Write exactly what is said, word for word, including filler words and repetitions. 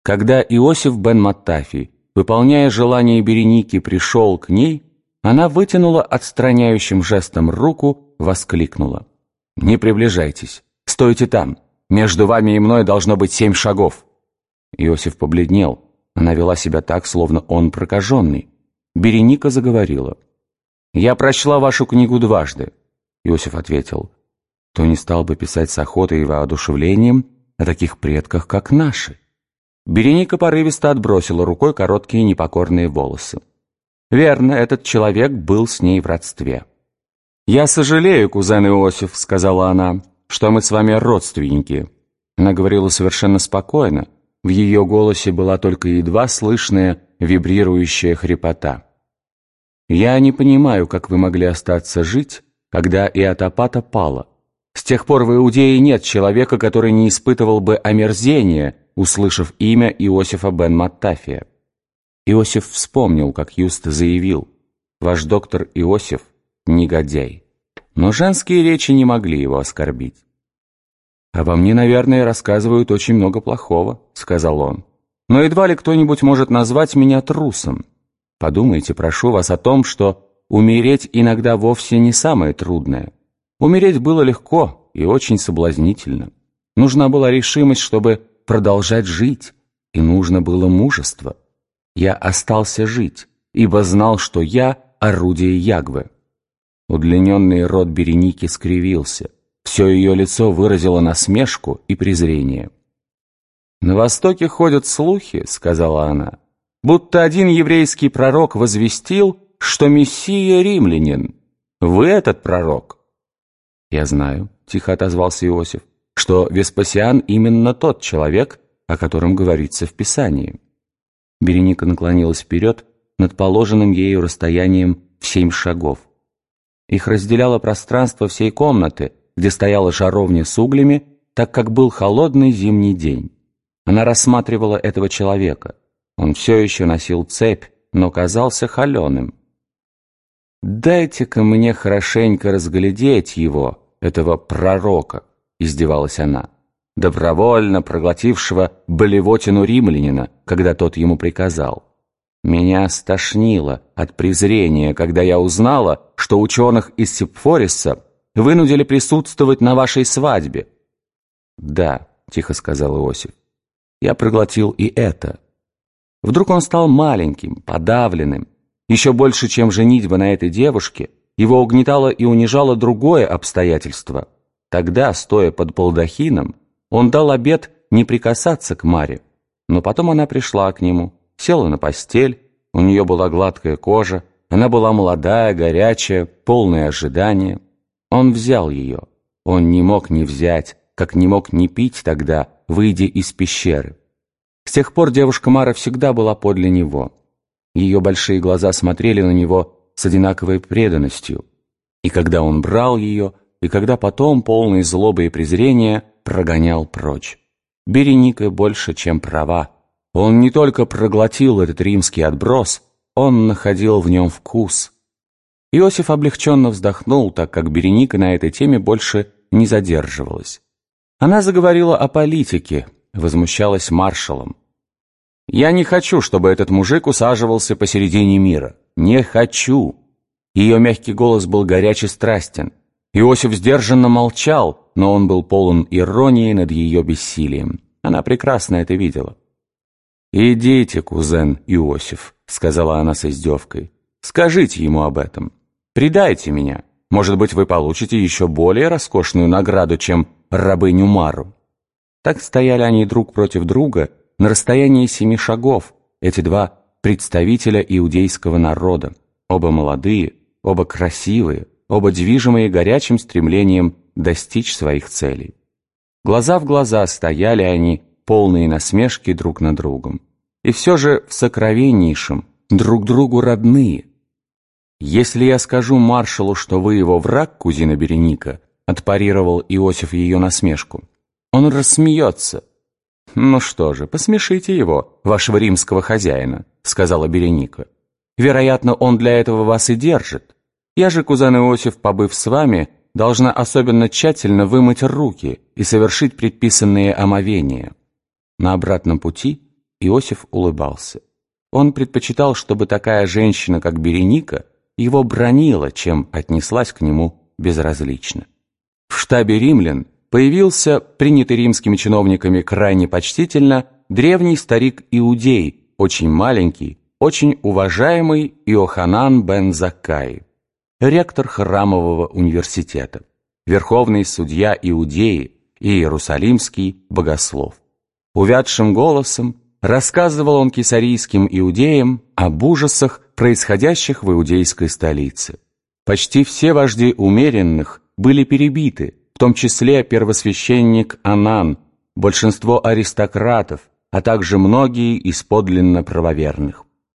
Когда Иосиф бен Маттафий, выполняя желание Береники, пришел к ней, она вытянула отстраняющим жестом руку, воскликнула: «Не приближайтесь! Стойте там! Между вами и мной должно быть семь шагов!» Иосиф побледнел. Она вела себя так, словно он прокаженный. Береника заговорила: «Я прочла вашу книгу дважды». Иосиф ответил: «Кто не стал бы писать с охотой и воодушевлением о таких предках, как наши?» Береника порывисто отбросила рукой короткие непокорные волосы. Верно, этот человек был с ней в родстве. «Я сожалею, кузен Иосиф», — сказала она, — «что мы с вами родственники». Она говорила совершенно спокойно. В ее голосе была только едва слышная вибрирующая хрипота. «Я не понимаю, как вы могли остаться жить, когда Иотопата пала. С тех пор в Иудее нет человека, который не испытывал бы омерзения, услышав имя Иосифа бен Маттафия». Иосиф вспомнил, как Юст заявил: «Ваш доктор Иосиф — негодяй». Но женские речи не могли его оскорбить. «Обо мне, наверное, рассказывают очень много плохого», — сказал он. «Но едва ли кто-нибудь может назвать меня трусом. Подумайте, прошу вас, о том, что умереть иногда вовсе не самое трудное. Умереть было легко и очень соблазнительно. Нужна была решимость, чтобы продолжать жить, и нужно было мужество. Я остался жить, ибо знал, что я — орудие Ягвы». Удлиненный рот Береники скривился. Все ее лицо выразило насмешку и презрение. «На Востоке ходят слухи, — сказала она, — будто один еврейский пророк возвестил, что Мессия — римлянин. Вы этот пророк?» «Я знаю, — тихо отозвался Иосиф, — что Веспасиан именно тот человек, о котором говорится в Писании». Береника наклонилась вперед над положенным ею расстоянием в семь шагов. Их разделяло пространство всей комнаты, где стояла жаровня с углями, так как был холодный зимний день. Она рассматривала этого человека. Он все еще носил цепь, но казался холеным. «Дайте-ка мне хорошенько разглядеть его, этого пророка», — издевалась она, добровольно проглотившего блевотину римлянина, когда тот ему приказал. «Меня стошнило от презрения, когда я узнала, что ученых из Сепфориса вынудили присутствовать на вашей свадьбе». «Да», — тихо сказал Иосиф, — «я проглотил и это». Вдруг он стал маленьким, подавленным. Еще больше, чем женитьба на этой девушке, его угнетало и унижало другое обстоятельство. Тогда, стоя под балдахином, он дал обет не прикасаться к Маре. Но потом она пришла к нему, села на постель, у нее была гладкая кожа, она была молодая, горячая, полная ожидания. Он взял ее. Он не мог не взять, как не мог не пить тогда, выйдя из пещеры. С тех пор девушка Мара всегда была подле него. Ее большие глаза смотрели на него с одинаковой преданностью. И когда он брал ее, и когда потом, полный злобы и презрения, прогонял прочь. Береника больше, чем права. Он не только проглотил этот римский отброс, он находил в нем вкус. Иосиф облегченно вздохнул, так как Береника на этой теме больше не задерживалась. Она заговорила о политике, возмущалась маршалом. «Я не хочу, чтобы этот мужик усаживался посередине мира. Не хочу!» Ее мягкий голос был горяч и страстен. Иосиф сдержанно молчал, но он был полон иронии над ее бессилием. Она прекрасно это видела. «Идите, кузен Иосиф», — сказала она с издевкой. «Скажите ему об этом. Предайте меня. Может быть, вы получите еще более роскошную награду, чем рабыню Мару». Так стояли они друг против друга на расстоянии семи шагов, эти два представителя иудейского народа, оба молодые, оба красивые, оба движимые горячим стремлением достичь своих целей. Глаза в глаза стояли они, полные насмешки друг над другом, и все же в сокровеннейшем, друг другу родные. «Если я скажу маршалу, что вы его враг, кузина Береника», отпарировал Иосиф ее насмешку, «он рассмеется». «Ну что же, посмешите его, вашего римского хозяина», сказала Береника. «Вероятно, он для этого вас и держит. Я же, кузен Иосиф, побыв с вами, должна особенно тщательно вымыть руки и совершить предписанные омовения. На обратном пути Иосиф улыбался. Он предпочитал, чтобы такая женщина, как Береника, его бранила, чем отнеслась к нему безразлично. В штабе римлян появился, принятый римскими чиновниками крайне почтительно, древний старик-иудей, очень маленький, очень уважаемый Иоханан бен Заккай, ректор храмового университета, верховный судья Иудеи и иерусалимский богослов. Увядшим голосом рассказывал он кесарийским иудеям об ужасах, происходящих в иудейской столице. Почти все вожди умеренных были перебиты, в том числе первосвященник Анан, большинство аристократов, а также многие из подлинно правоверных.